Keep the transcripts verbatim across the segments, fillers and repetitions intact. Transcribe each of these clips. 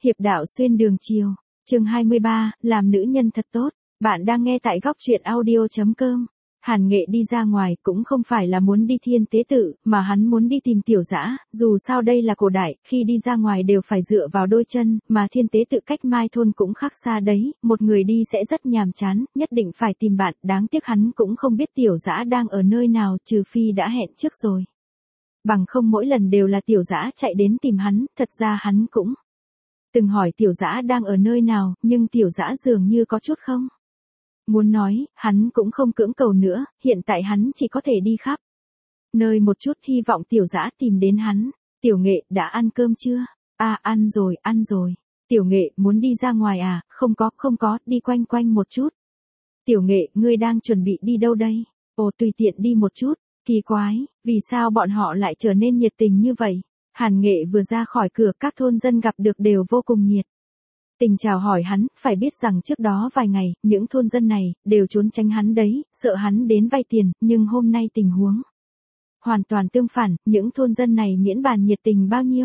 Hiệp đạo xuyên đường chiều, chương hai mươi ba, làm nữ nhân thật tốt. Bạn đang nghe tại góc truyện audio chấm com. Hàn Nghệ đi ra ngoài cũng không phải là muốn đi thiên tế tự, mà hắn muốn đi tìm Tiểu Dã, dù sao đây là cổ đại, khi đi ra ngoài đều phải dựa vào đôi chân, mà thiên tế tự cách Mai thôn cũng khác xa đấy, một người đi sẽ rất nhàm chán, nhất định phải tìm bạn, đáng tiếc hắn cũng không biết Tiểu Dã đang ở nơi nào, trừ phi đã hẹn trước rồi. Bằng không mỗi lần đều là Tiểu Dã chạy đến tìm hắn, thật ra hắn cũng từng hỏi Tiểu Dã đang ở nơi nào, nhưng Tiểu Dã dường như có chút không muốn nói, hắn cũng không cưỡng cầu nữa, hiện tại hắn chỉ có thể đi khắp nơi một chút, hy vọng Tiểu Dã tìm đến hắn. Tiểu Nghệ, đã ăn cơm chưa? À, ăn rồi, ăn rồi. Tiểu Nghệ, muốn đi ra ngoài à? Không có, không có, đi quanh quanh một chút. Tiểu Nghệ, ngươi đang chuẩn bị đi đâu đây? Ồ, tùy tiện đi một chút. Kỳ quái, vì sao bọn họ lại trở nên nhiệt tình như vậy? Hàn Nghệ vừa ra khỏi cửa, các thôn dân gặp được đều vô cùng nhiệt tình chào hỏi hắn, phải biết rằng trước đó vài ngày, những thôn dân này, đều trốn tránh hắn đấy, sợ hắn đến vay tiền, nhưng hôm nay tình huống hoàn toàn tương phản, những thôn dân này miễn bàn nhiệt tình bao nhiêu.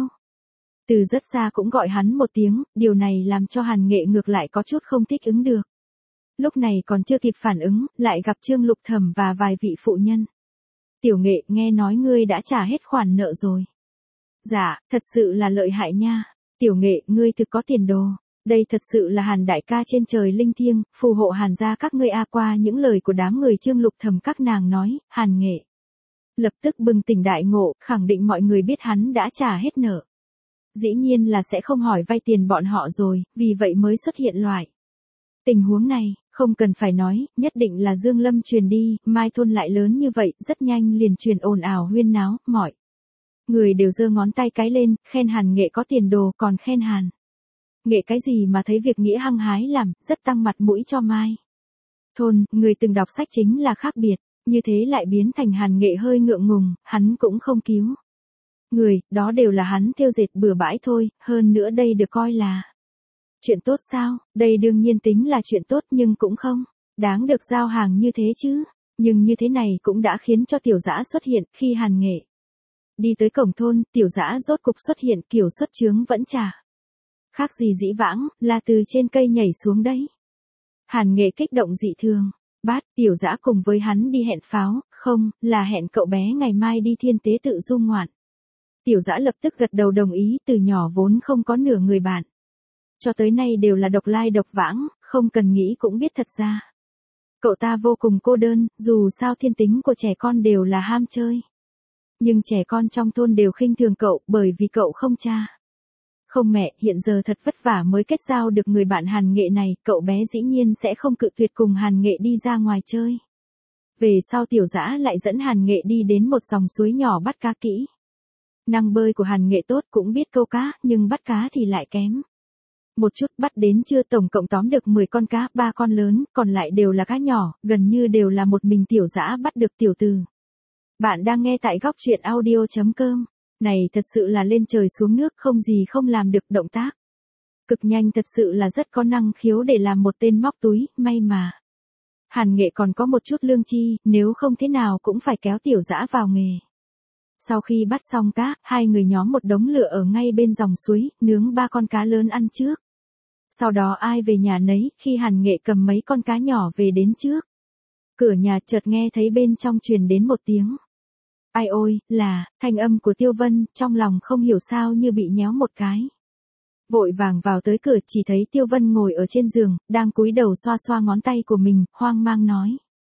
Từ rất xa cũng gọi hắn một tiếng, điều này làm cho Hàn Nghệ ngược lại có chút không thích ứng được. Lúc này còn chưa kịp phản ứng, lại gặp Trương Lục Thẩm và vài vị phụ nhân. Tiểu Nghệ, nghe nói ngươi đã trả hết khoản nợ rồi. Dạ, thật sự là lợi hại nha. Tiểu Nghệ, ngươi thực có tiền đồ. Đây thật sự là Hàn đại ca trên trời linh thiêng, phù hộ Hàn gia các ngươi a. Qua những lời của đám người Trương Lục Thẩm các nàng nói, Hàn Nghệ lập tức bừng tỉnh đại ngộ, khẳng định mọi người biết hắn đã trả hết nợ. Dĩ nhiên là sẽ không hỏi vay tiền bọn họ rồi, vì vậy mới xuất hiện loại tình huống này, không cần phải nói, nhất định là Dương Lâm truyền đi, Mai thôn lại lớn như vậy, rất nhanh liền truyền ồn ào huyên náo, mọi người đều giơ ngón tay cái lên, khen Hàn Nghệ có tiền đồ, còn khen Hàn Nghệ cái gì mà thấy việc nghĩa hăng hái làm, rất tăng mặt mũi cho Mai thôn. Người từng đọc sách chính là khác biệt, như thế lại biến thành Hàn Nghệ hơi ngượng ngùng, hắn cũng không cứu người, đó đều là hắn thêu dệt bừa bãi thôi, hơn nữa đây được coi là chuyện tốt sao? Đây đương nhiên tính là chuyện tốt, nhưng cũng không đáng được giao hàng như thế chứ. Nhưng như thế này cũng đã khiến cho Tiểu Dã xuất hiện. Khi Hàn Nghệ đi tới cổng thôn, Tiểu Dã rốt cục xuất hiện, kiểu xuất chướng vẫn chả khác gì dĩ vãng, là từ trên cây nhảy xuống đấy. Hàn Nghệ kích động dị thường. Bát, Tiểu Dã cùng với hắn đi hẹn pháo, không, là hẹn cậu bé ngày mai đi thiên tế tự du ngoạn. Tiểu Dã lập tức gật đầu đồng ý, từ nhỏ vốn không có nửa người bạn. Cho tới nay đều là độc lai độc vãng, không cần nghĩ cũng biết thật ra. Cậu ta vô cùng cô đơn, dù sao thiên tính của trẻ con đều là ham chơi. Nhưng trẻ con trong thôn đều khinh thường cậu, bởi vì cậu không cha không mẹ, hiện giờ thật vất vả mới kết giao được người bạn Hàn Nghệ này, cậu bé dĩ nhiên sẽ không cự tuyệt cùng Hàn Nghệ đi ra ngoài chơi. Về sau Tiểu Dã lại dẫn Hàn Nghệ đi đến một dòng suối nhỏ bắt cá kỹ. Năng bơi của Hàn Nghệ tốt, cũng biết câu cá, nhưng bắt cá thì lại kém một chút. Bắt đến trưa tổng cộng tóm được mười con cá, ba con lớn, còn lại đều là cá nhỏ, gần như đều là một mình Tiểu Dã bắt được. Tiểu từ. Bạn đang nghe tại góc truyện audio chấm com. Này thật sự là lên trời xuống nước, không gì không làm được, động tác cực nhanh, thật sự là rất có năng khiếu để làm một tên móc túi, may mà Hàn Nghệ còn có một chút lương chi, nếu không thế nào cũng phải kéo Tiểu Dã vào nghề. Sau khi bắt xong cá, hai người nhóm một đống lửa ở ngay bên dòng suối, nướng ba con cá lớn ăn trước. Sau đó ai về nhà nấy, khi Hàn Nghệ cầm mấy con cá nhỏ về đến trước cửa nhà, chợt nghe thấy bên trong truyền đến một tiếng. Ai ôi, là, thanh âm của Tiêu Vân, trong lòng không hiểu sao như bị nhéo một cái. Vội vàng vào tới cửa, chỉ thấy Tiêu Vân ngồi ở trên giường, đang cúi đầu xoa xoa ngón tay của mình, hoang mang nói.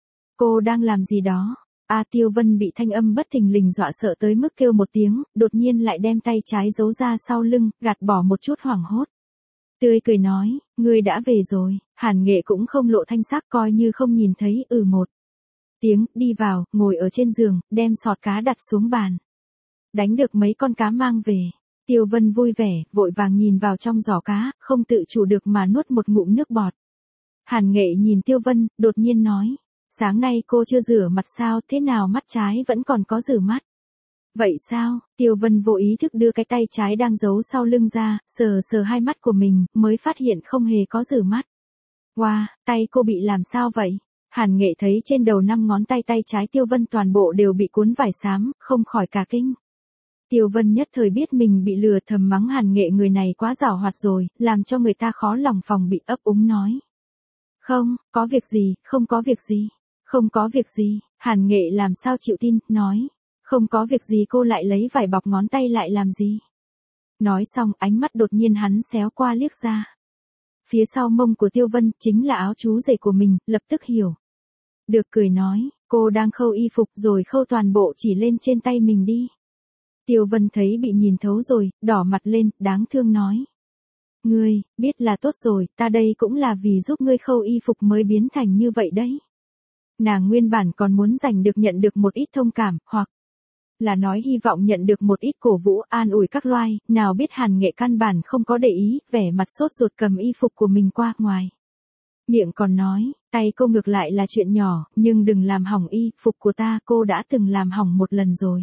Cô đang làm gì đó? A Tiêu Vân bị thanh âm bất thình lình dọa sợ tới mức kêu một tiếng, đột nhiên lại đem tay trái giấu ra sau lưng, gạt bỏ một chút hoảng hốt. Tươi cười nói, ngươi đã về rồi. Hàn Nghệ cũng không lộ thanh sắc, coi như không nhìn thấy, ừ một tiếng, đi vào, ngồi ở trên giường, đem sọt cá đặt xuống bàn. Đánh được mấy con cá mang về. Tiêu Vân vui vẻ, vội vàng nhìn vào trong giỏ cá, không tự chủ được mà nuốt một ngụm nước bọt. Hàn Nghệ nhìn Tiêu Vân, đột nhiên nói. Sáng nay cô chưa rửa mặt sao, thế nào mắt trái vẫn còn có rửa mắt? Vậy sao? Tiêu Vân vô ý thức đưa cái tay trái đang giấu sau lưng ra, sờ sờ hai mắt của mình, mới phát hiện không hề có rửa mắt. Wow, tay cô bị làm sao vậy? Hàn Nghệ thấy trên đầu năm ngón tay tay trái Tiêu Vân toàn bộ đều bị cuốn vải xám, không khỏi cả kinh. Tiêu Vân nhất thời biết mình bị lừa, thầm mắng Hàn Nghệ người này quá giảo hoạt rồi, làm cho người ta khó lòng phòng bị, ấp úng nói. Không, có việc gì, không có việc gì, không có việc gì, Hàn Nghệ làm sao chịu tin, nói. Không có việc gì, cô lại lấy vải bọc ngón tay lại làm gì. Nói xong ánh mắt đột nhiên hắn xéo qua liếc ra. Phía sau mông của Tiêu Vân chính là áo chú rể của mình, lập tức hiểu. Được cười nói, cô đang khâu y phục rồi khâu toàn bộ chỉ lên trên tay mình đi. Tiêu Vân thấy bị nhìn thấu rồi, đỏ mặt lên, đáng thương nói. Ngươi, biết là tốt rồi, ta đây cũng là vì giúp ngươi khâu y phục mới biến thành như vậy đấy. Nàng nguyên bản còn muốn giành được nhận được một ít thông cảm, hoặc là nói hy vọng nhận được một ít cổ vũ an ủi các loai, nào biết Hàn Nghệ căn bản không có để ý, vẻ mặt sốt ruột cầm y phục của mình qua ngoài. Miệng còn nói, tay cô ngược lại là chuyện nhỏ, nhưng đừng làm hỏng y phục của ta, cô đã từng làm hỏng một lần rồi.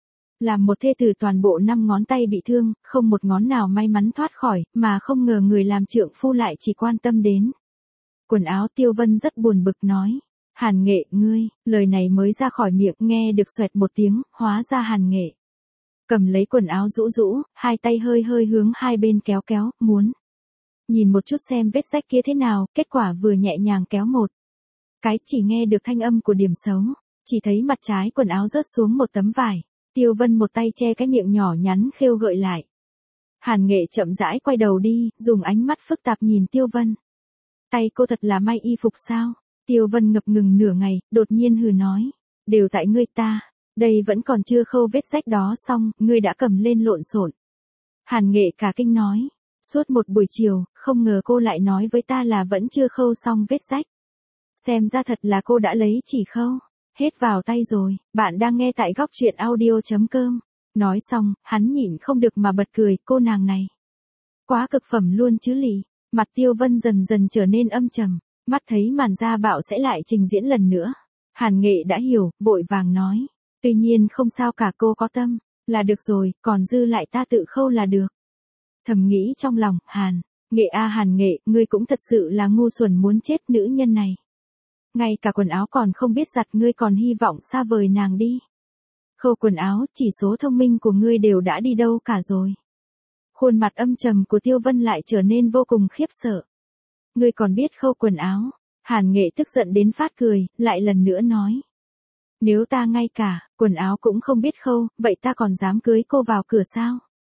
Làm một thê tử toàn bộ năm ngón tay bị thương, không một ngón nào may mắn thoát khỏi, mà không ngờ người làm trượng phu lại chỉ quan tâm đến quần áo. Tiêu Vân rất buồn bực nói. Hàn Nghệ, ngươi, lời này mới ra khỏi miệng, nghe được xoẹt một tiếng, hóa ra Hàn Nghệ cầm lấy quần áo rũ rũ, hai tay hơi hơi hướng hai bên kéo kéo, muốn nhìn một chút xem vết rách kia thế nào, kết quả vừa nhẹ nhàng kéo một cái, chỉ nghe được thanh âm của điểm xấu, chỉ thấy mặt trái quần áo rớt xuống một tấm vải. Tiêu Vân một tay che cái miệng nhỏ nhắn khêu gợi lại. Hàn Nghệ chậm rãi quay đầu đi, dùng ánh mắt phức tạp nhìn Tiêu Vân. Tay cô thật là may y phục sao? Tiêu Vân ngập ngừng nửa ngày, đột nhiên hừ nói. Đều tại ngươi ta, đây vẫn còn chưa khâu vết rách đó xong, ngươi đã cầm lên lộn xộn. Hàn Nghệ cả kinh nói. Suốt một buổi chiều, không ngờ cô lại nói với ta là vẫn chưa khâu xong vết rách. Xem ra thật là cô đã lấy chỉ khâu. Hết vào tay rồi, bạn đang nghe tại góc truyện audio chấm com. Nói xong, hắn nhịn không được mà bật cười, cô nàng này. Quá cực phẩm luôn chứ lì. Mặt Tiêu Vân dần dần trở nên âm trầm, mắt thấy màn gia bạo sẽ lại trình diễn lần nữa. Hàn Nghệ đã hiểu, vội vàng nói. Tuy nhiên không sao cả, cô có tâm, là được rồi, còn dư lại ta tự khâu là được. Thầm nghĩ trong lòng, Hàn Nghệ a à, Hàn Nghệ, ngươi cũng thật sự là ngu xuẩn muốn chết, nữ nhân này. Ngay cả quần áo còn không biết giặt, ngươi còn hy vọng xa vời nàng đi. Khâu quần áo, chỉ số thông minh của ngươi đều đã đi đâu cả rồi. Khuôn mặt âm trầm của Tiêu Vân lại trở nên vô cùng khiếp sợ. Ngươi còn biết khâu quần áo? Hàn Nghệ tức giận đến phát cười, lại lần nữa nói. Nếu ta ngay cả quần áo cũng không biết khâu, vậy ta còn dám cưới cô vào cửa sao?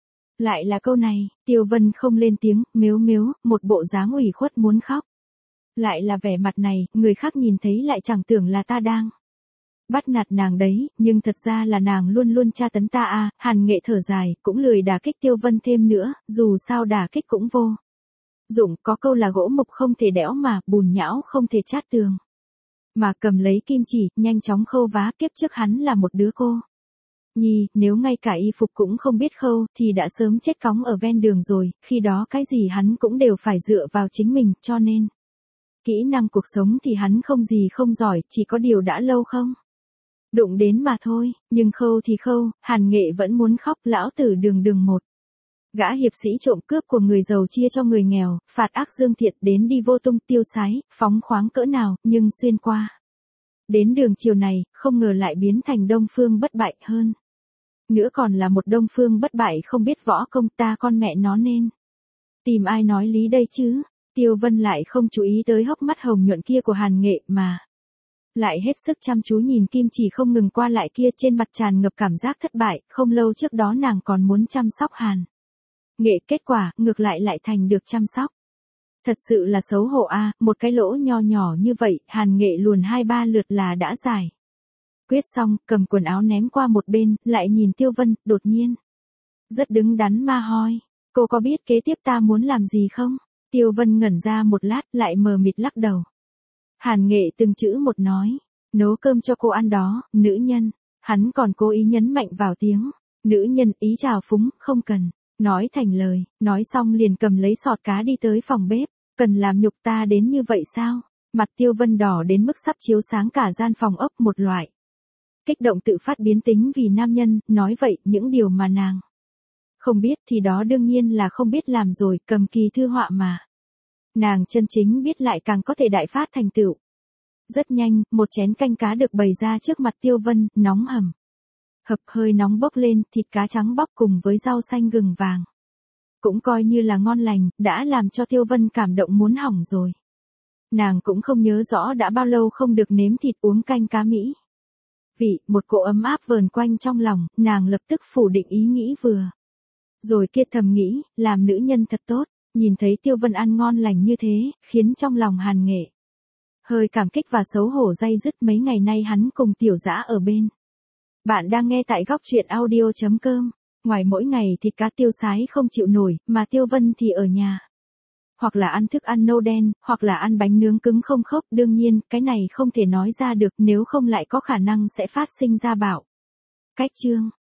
Lại là câu này, Tiêu Vân không lên tiếng, mếu mếu, một bộ dáng ủy khuất muốn khóc. Lại là vẻ mặt này, người khác nhìn thấy lại chẳng tưởng là ta đang bắt nạt nàng đấy, nhưng thật ra là nàng luôn luôn tra tấn ta a. À. Hàn Nghệ thở dài, cũng lười đả kích Tiêu Vân thêm nữa, dù sao đả kích cũng vô dụng, có câu là gỗ mục không thể đẽo mà, bùn nhão không thể chát tường. Mà cầm lấy kim chỉ, nhanh chóng khâu vá, kiếp trước hắn là một đứa cô nhi, nếu ngay cả y phục cũng không biết khâu, thì đã sớm chết cóng ở ven đường rồi, khi đó cái gì hắn cũng đều phải dựa vào chính mình, cho nên kỹ năng cuộc sống thì hắn không gì không giỏi, chỉ có điều đã lâu không đụng đến mà thôi, nhưng khâu thì khâu, Hàn Nghệ vẫn muốn khóc, lão tử đường đường một. Gã hiệp sĩ trộm cướp của người giàu chia cho người nghèo, phạt ác dương thiện, đến đi vô tung tiêu sái, phóng khoáng cỡ nào, nhưng xuyên qua đến đường chiều này, không ngờ lại biến thành Đông Phương bất bại hơn. Nữa còn là một Đông Phương bất bại không biết võ công, ta con mẹ nó nên tìm ai nói lý đây chứ? Tiêu Vân lại không chú ý tới hốc mắt hồng nhuận kia của Hàn Nghệ mà lại hết sức chăm chú nhìn kim chỉ không ngừng qua lại kia, trên mặt tràn ngập cảm giác thất bại, không lâu trước đó nàng còn muốn chăm sóc Hàn Nghệ, kết quả, ngược lại lại thành được chăm sóc. Thật sự là xấu hổ a, à, một cái lỗ nho nhỏ như vậy, Hàn Nghệ luồn hai ba lượt là đã giải quyết xong, cầm quần áo ném qua một bên, lại nhìn Tiêu Vân, đột nhiên rất đứng đắn ma hoi. Cô có biết kế tiếp ta muốn làm gì không? Tiêu Vân ngẩn ra một lát, lại mờ mịt lắc đầu. Hàn Nghệ từng chữ một nói, nấu cơm cho cô ăn đó, nữ nhân. Hắn còn cố ý nhấn mạnh vào tiếng nữ nhân, ý trào phúng, không cần nói thành lời. Nói xong liền cầm lấy sọt cá đi tới phòng bếp. Cần làm nhục ta đến như vậy sao? Mặt Tiêu Vân đỏ đến mức sắp chiếu sáng cả gian phòng ốc, một loại kích động tự phát biến tính vì nam nhân. Nói vậy, những điều mà nàng không biết thì đó đương nhiên là không biết làm rồi, cầm kỳ thư họa mà nàng chân chính biết lại càng có thể đại phát thành tựu. Rất nhanh, một chén canh cá được bày ra trước mặt Tiêu Vân, nóng hầm Hập hơi nóng bốc lên, thịt cá trắng bóc cùng với rau xanh gừng vàng. Cũng coi như là ngon lành, đã làm cho Tiêu Vân cảm động muốn hỏng rồi. Nàng cũng không nhớ rõ đã bao lâu không được nếm thịt uống canh cá Mỹ. Vị, một cỗ ấm áp vờn quanh trong lòng, nàng lập tức phủ định ý nghĩ vừa. Rồi kia thầm nghĩ, làm nữ nhân thật tốt, nhìn thấy Tiêu Vân ăn ngon lành như thế, khiến trong lòng Hàn Nghệ hơi cảm kích và xấu hổ day dứt. Mấy ngày nay hắn cùng Tiểu Dã ở bên. Bạn đang nghe tại góc truyện audio chấm com. Ngoài mỗi ngày thịt cá Tiêu Sái không chịu nổi, mà Tiêu Vân thì ở nhà. Hoặc là ăn thức ăn nâu đen, hoặc là ăn bánh nướng cứng không khốc. Đương nhiên, cái này không thể nói ra được, nếu không lại có khả năng sẽ phát sinh ra bạo cách chương.